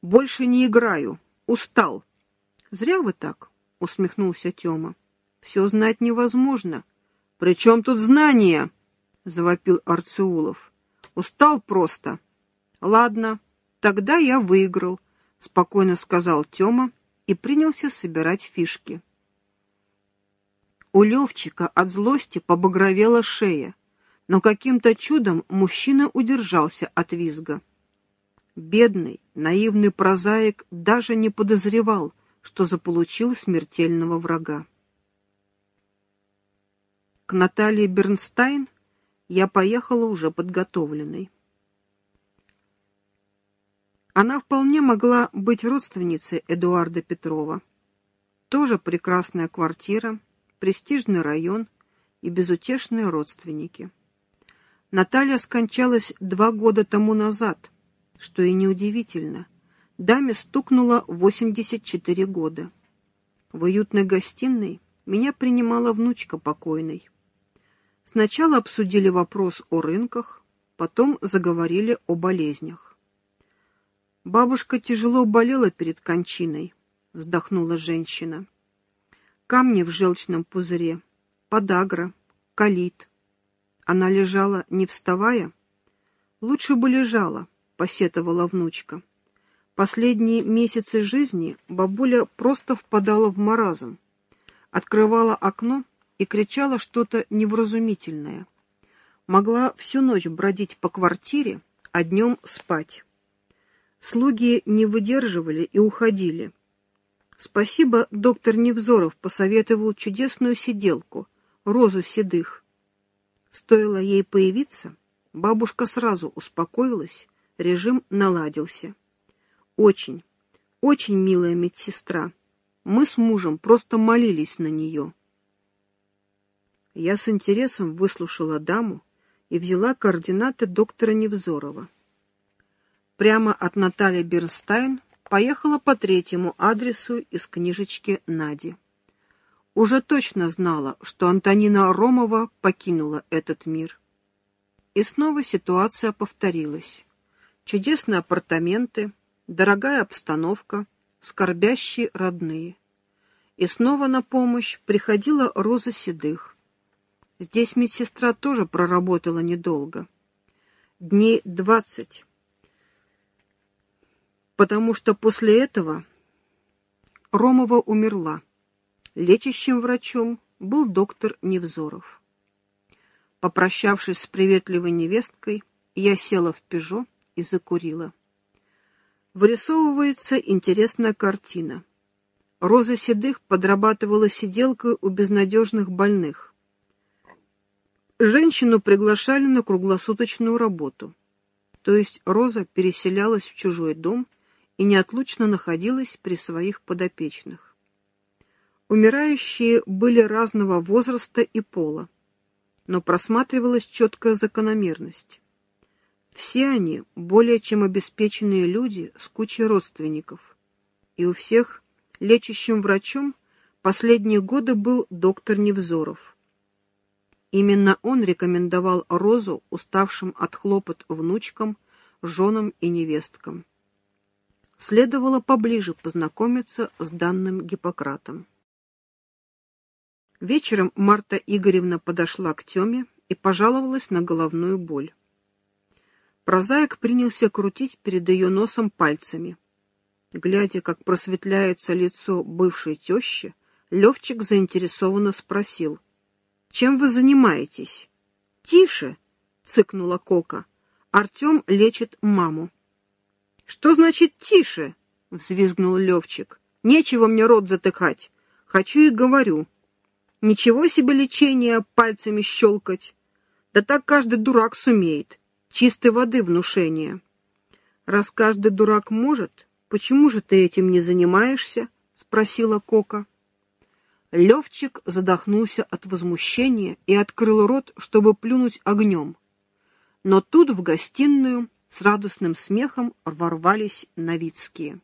Больше не играю. Устал. Зря вы так, усмехнулся Тёма. Все знать невозможно. При чем тут знания? Завопил Арцеулов. Устал просто. Ладно, тогда я выиграл, спокойно сказал Тёма и принялся собирать фишки. У Левчика от злости побагровела шея, но каким-то чудом мужчина удержался от визга. Бедный, наивный прозаик даже не подозревал, что заполучил смертельного врага. К Наталье Бернстайн я поехала уже подготовленной. Она вполне могла быть родственницей Эдуарда Петрова. Тоже прекрасная квартира, престижный район и безутешные родственники. Наталья скончалась 2 года тому назад, что и неудивительно. Даме стукнуло 84 года. В уютной гостиной меня принимала внучка покойной. Сначала обсудили вопрос о рынках, потом заговорили о болезнях. «Бабушка тяжело болела перед кончиной», — вздохнула женщина. «Камни в желчном пузыре, подагра, колит. Она лежала, не вставая?» «Лучше бы лежала», — посетовала внучка. Последние месяцы жизни бабуля просто впадала в маразм, открывала окно и кричала что-то невразумительное. Могла всю ночь бродить по квартире, а днем спать. Слуги не выдерживали и уходили. Спасибо, доктор Невзоров посоветовал чудесную сиделку, Розу Седых. Стоило ей появиться, бабушка сразу успокоилась, режим наладился. Очень, очень милая медсестра. Мы с мужем просто молились на нее. Я с интересом выслушала даму и взяла координаты доктора Невзорова. Прямо от Натальи Бернстайн поехала по 3-му адресу из книжечки Нади. Уже точно знала, что Антонина Ромова покинула этот мир. И снова ситуация повторилась. Чудесные апартаменты, дорогая обстановка, скорбящие родные. И снова на помощь приходила Роза Седых. Здесь медсестра тоже проработала недолго. Дней 20. Потому что после этого Ромова умерла. Лечащим врачом был доктор Невзоров. Попрощавшись с приветливой невесткой, я села в «Пежо» и закурила. Вырисовывается интересная картина. Роза Седых подрабатывала сиделкой у безнадежных больных. Женщину приглашали на круглосуточную работу. То есть Роза переселялась в чужой дом и неотлучно находилась при своих подопечных. Умирающие были разного возраста и пола, но просматривалась четкая закономерность. Все они более чем обеспеченные люди с кучей родственников, и у всех лечащим врачом последние годы был доктор Невзоров. Именно он рекомендовал Розу уставшим от хлопот внучкам, женам и невесткам. Следовало поближе познакомиться с данным Гиппократом. Вечером Марта Игоревна подошла к Тёме и пожаловалась на головную боль. Прозаик принялся крутить перед ее носом пальцами. Глядя, как просветляется лицо бывшей тещи, Левчик заинтересованно спросил: «Чем вы занимаетесь?» «Тише!» — цыкнула Кока. «Артем лечит маму». «Что значит «тише»?» — взвизгнул Левчик. «Нечего мне рот затыкать. Хочу и говорю. Ничего себе лечение пальцами щелкать. Да так каждый дурак сумеет. Чистой воды внушение». «Раз каждый дурак может, почему же ты этим не занимаешься?» — спросила Кока. Левчик задохнулся от возмущения и открыл рот, чтобы плюнуть огнем. Но тут в гостиную с радостным смехом ворвались Новицкие.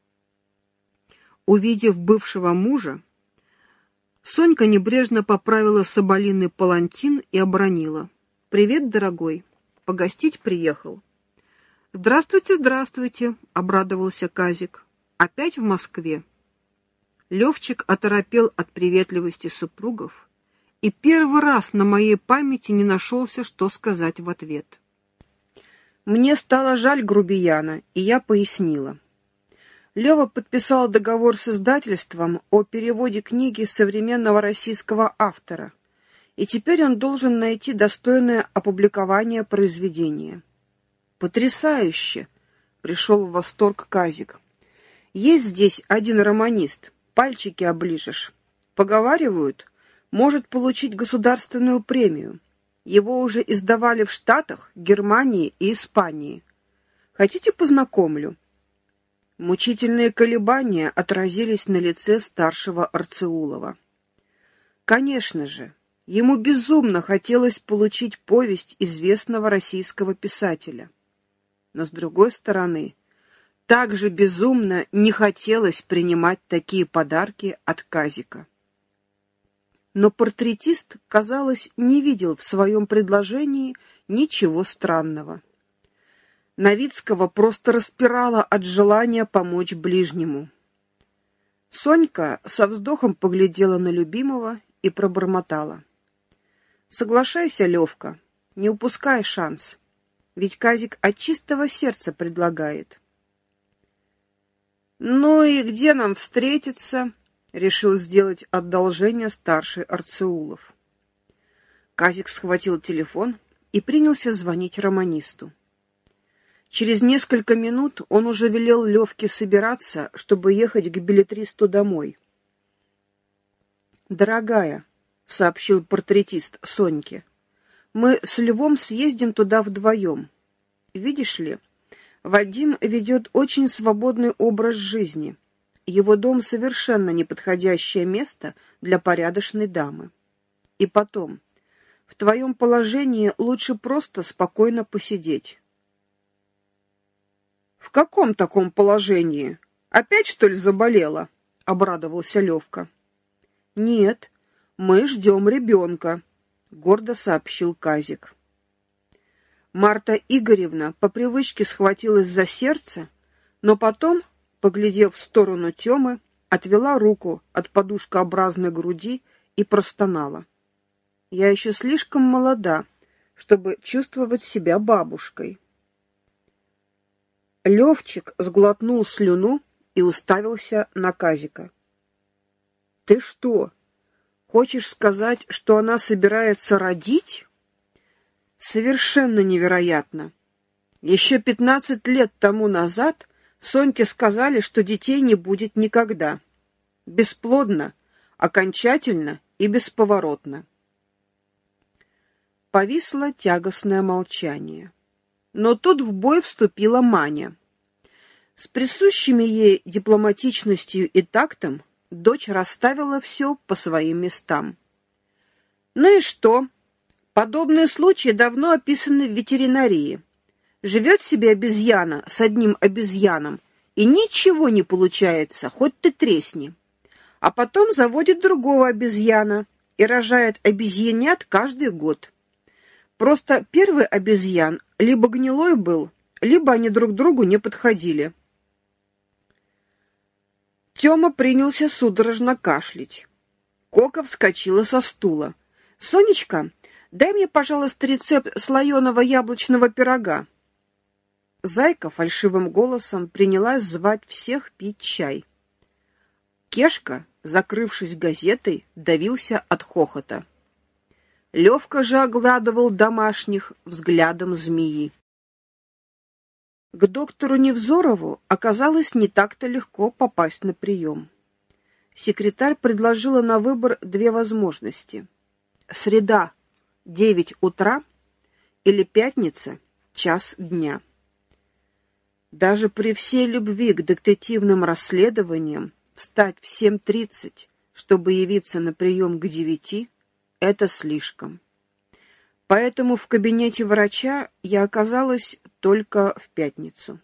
Увидев бывшего мужа, Сонька небрежно поправила соболиный палантин и обронила: «Привет, дорогой, погостить приехал». «Здравствуйте, здравствуйте», — обрадовался Казик. «Опять в Москве?» Левчик оторопел от приветливости супругов, и первый раз на моей памяти не нашелся, что сказать в ответ. Мне стало жаль грубияна, и я пояснила. Лева подписал договор с издательством о переводе книги современного российского автора, и теперь он должен найти достойное опубликование произведения. «Потрясающе!» — пришел в восторг Казик. «Есть здесь один романист, пальчики оближешь. Поговаривают, может получить государственную премию. Его уже издавали в Штатах, Германии и Испании. Хотите, познакомлю?» Мучительные колебания отразились на лице старшего Арцеулова. Конечно же, ему безумно хотелось получить повесть известного российского писателя. Но, с другой стороны, также безумно не хотелось принимать такие подарки от Казика. Но портретист, казалось, не видел в своем предложении ничего странного. Новицкого просто распирало от желания помочь ближнему. Сонька со вздохом поглядела на любимого и пробормотала. «Соглашайся, Левка, не упускай шанс. Ведь Казик от чистого сердца предлагает». «Ну и где нам встретиться?» — решил сделать одолжение старший Арцеулов. Казик схватил телефон и принялся звонить романисту. Через несколько минут он уже велел Левке собираться, чтобы ехать к беллетристу домой. «Дорогая», — сообщил портретист Соньке, — «мы с Львом съездим туда вдвоем. Видишь ли, Вадим ведет очень свободный образ жизни. Его дом совершенно неподходящее место для порядочной дамы. И потом, в твоем положении лучше просто спокойно посидеть». «В каком таком положении? Опять, что ли, заболела?» — обрадовался Левка. «Нет, мы ждем ребенка», — гордо сообщил Казик. Марта Игоревна по привычке схватилась за сердце, но потом, поглядев в сторону Тёмы, отвела руку от подушкообразной груди и простонала. «Я еще слишком молода, чтобы чувствовать себя бабушкой». Левчик сглотнул слюну и уставился на Казика. «Ты что, хочешь сказать, что она собирается родить? Совершенно невероятно. Еще 15 лет тому назад Соньке сказали, что детей не будет никогда. Бесплодно, окончательно и бесповоротно». Повисло тягостное молчание. Но тут в бой вступила Маня. С присущими ей дипломатичностью и тактом дочь расставила все по своим местам. «Ну и что? Подобные случаи давно описаны в ветеринарии. Живет себе обезьяна с одним обезьяном, и ничего не получается, хоть ты тресни. А потом заводит другого обезьяна и рожает обезьянят каждый год. Просто первый обезьян либо гнилой был, либо они друг другу не подходили». Тёма принялся судорожно кашлять. Кока вскочила со стула. «Сонечка, дай мне, пожалуйста, рецепт слоеного яблочного пирога». Зайка фальшивым голосом принялась звать всех пить чай. Кешка, закрывшись газетой, давился от хохота. Левка же оглядывал домашних взглядом змеи. К доктору Невзорову оказалось не так-то легко попасть на прием. Секретарь предложила на выбор две возможности. Среда, 9 утра, или пятница, час дня. Даже при всей любви к детективным расследованиям встать в 7:30, чтобы явиться на прием к 9, это слишком. Поэтому в кабинете врача я оказалась только в пятницу.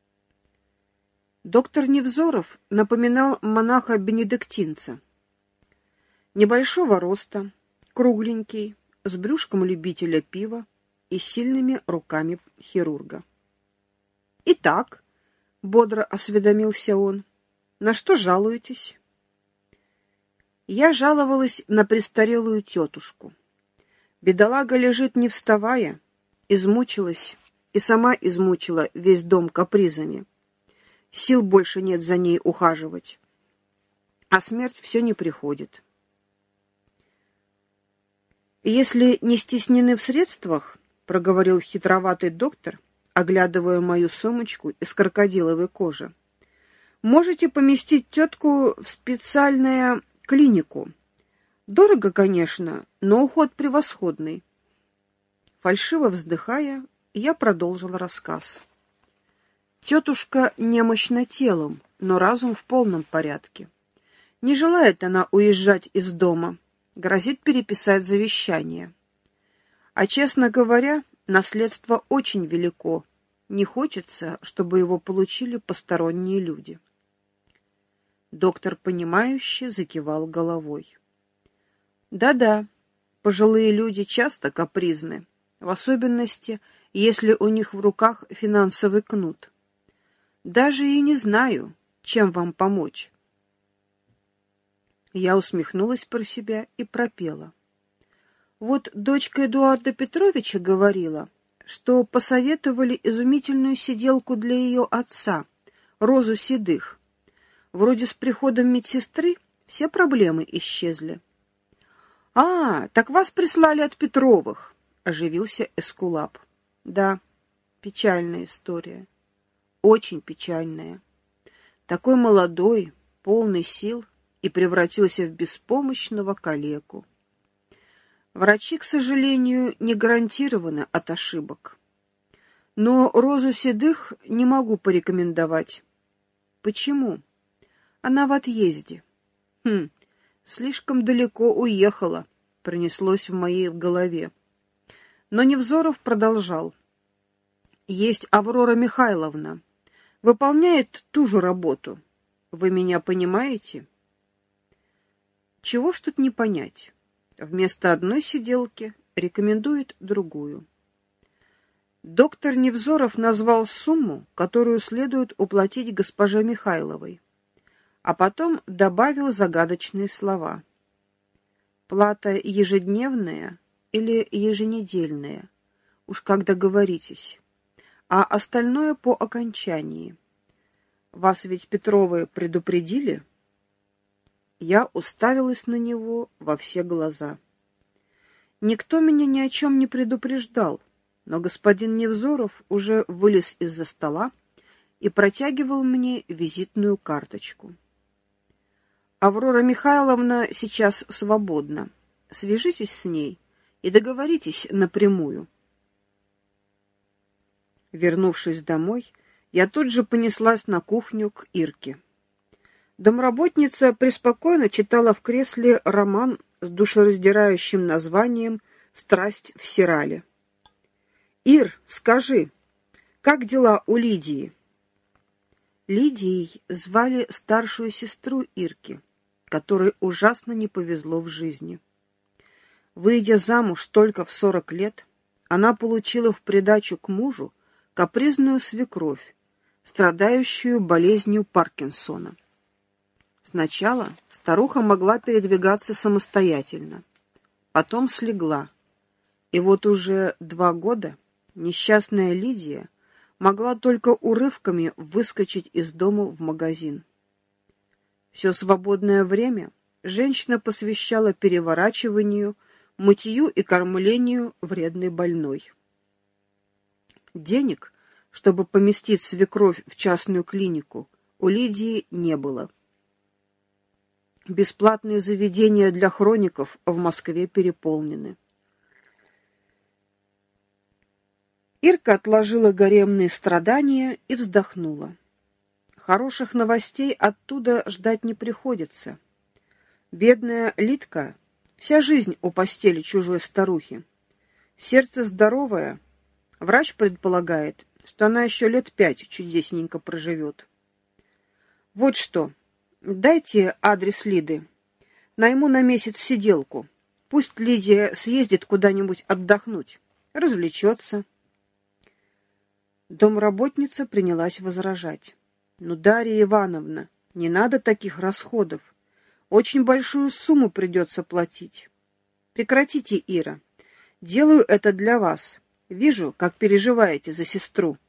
Доктор Невзоров напоминал монаха-бенедиктинца. Небольшого роста, кругленький, с брюшком любителя пива и сильными руками хирурга. Итак, бодро осведомился он, на что жалуетесь? Я жаловалась на престарелую тетушку. Бедолага лежит не вставая, измучилась и сама измучила весь дом капризами. Сил больше нет за ней ухаживать, а смерть все не приходит. «Если не стеснены в средствах, — проговорил хитроватый доктор, оглядывая мою сумочку из крокодиловой кожи, — можете поместить тетку в специальную клинику. Дорого, конечно, но уход превосходный». Фальшиво вздыхая, я продолжила рассказ. Тетушка немощна телом, но разум в полном порядке. Не желает она уезжать из дома, грозит переписать завещание. А, честно говоря, наследство очень велико. Не хочется, чтобы его получили посторонние люди. Доктор, понимающе закивал головой. Да-да, пожилые люди часто капризны, в особенности, если у них в руках финансовый кнут. Даже и не знаю, чем вам помочь. Я усмехнулась про себя и пропела. Вот дочка Эдуарда Петровича говорила, что посоветовали изумительную сиделку для ее отца, Розу Седых. Вроде с приходом медсестры все проблемы исчезли. «А, так вас прислали от Петровых», — оживился Эскулап. «Да, печальная история, очень печальная. Такой молодой, полный сил, и превратился в беспомощного калеку. Врачи, к сожалению, не гарантированы от ошибок. Но Розу Седых не могу порекомендовать. Почему? Она в отъезде. Слишком далеко уехала, пронеслось в моей голове. Но Невзоров продолжал. Есть Аврора Михайловна. Выполняет ту же работу. Вы меня понимаете? Чего ж тут не понять? Вместо одной сиделки рекомендует другую. Доктор Невзоров назвал сумму, которую следует уплатить госпоже Михайловой, а потом добавил загадочные слова. Плата ежедневная или еженедельная, уж как договоритесь, а остальное по окончании. Вас ведь Петровы предупредили? Я уставилась на него во все глаза. Никто меня ни о чем не предупреждал, но господин Невзоров уже вылез из-за стола и протягивал мне визитную карточку. Аврора Михайловна сейчас свободна. Свяжитесь с ней и договоритесь напрямую. Вернувшись домой, я тут же понеслась на кухню к Ирке. Домработница преспокойно читала в кресле роман с душераздирающим названием «Страсть в Сирале». «Ир, скажи, как дела у Лидии?» Лидией звали старшую сестру Ирки, которой ужасно не повезло в жизни. Выйдя замуж только в 40 лет, она получила в придачу к мужу капризную свекровь, страдающую болезнью Паркинсона. Сначала старуха могла передвигаться самостоятельно, потом слегла, и вот уже 2 года несчастная Лидия могла только урывками выскочить из дому в магазин. Все свободное время женщина посвящала переворачиванию, мытью и кормлению вредной больной. Денег, чтобы поместить свекровь в частную клинику, у Лидии не было. Бесплатные заведения для хроников в Москве переполнены. Ирка отложила гаремные страдания и вздохнула. Хороших новостей оттуда ждать не приходится. Бедная Лидка вся жизнь у постели чужой старухи. Сердце здоровое. Врач предполагает, что она еще лет 5 чудесненько проживет. Вот что. Дайте адрес Лиды. Найму на месяц сиделку. Пусть Лидия съездит куда-нибудь отдохнуть, развлечется. Домработница принялась возражать. «Ну, Дарья Ивановна, не надо таких расходов. Очень большую сумму придется платить. Прекратите, Ира. Делаю это для вас. Вижу, как переживаете за сестру».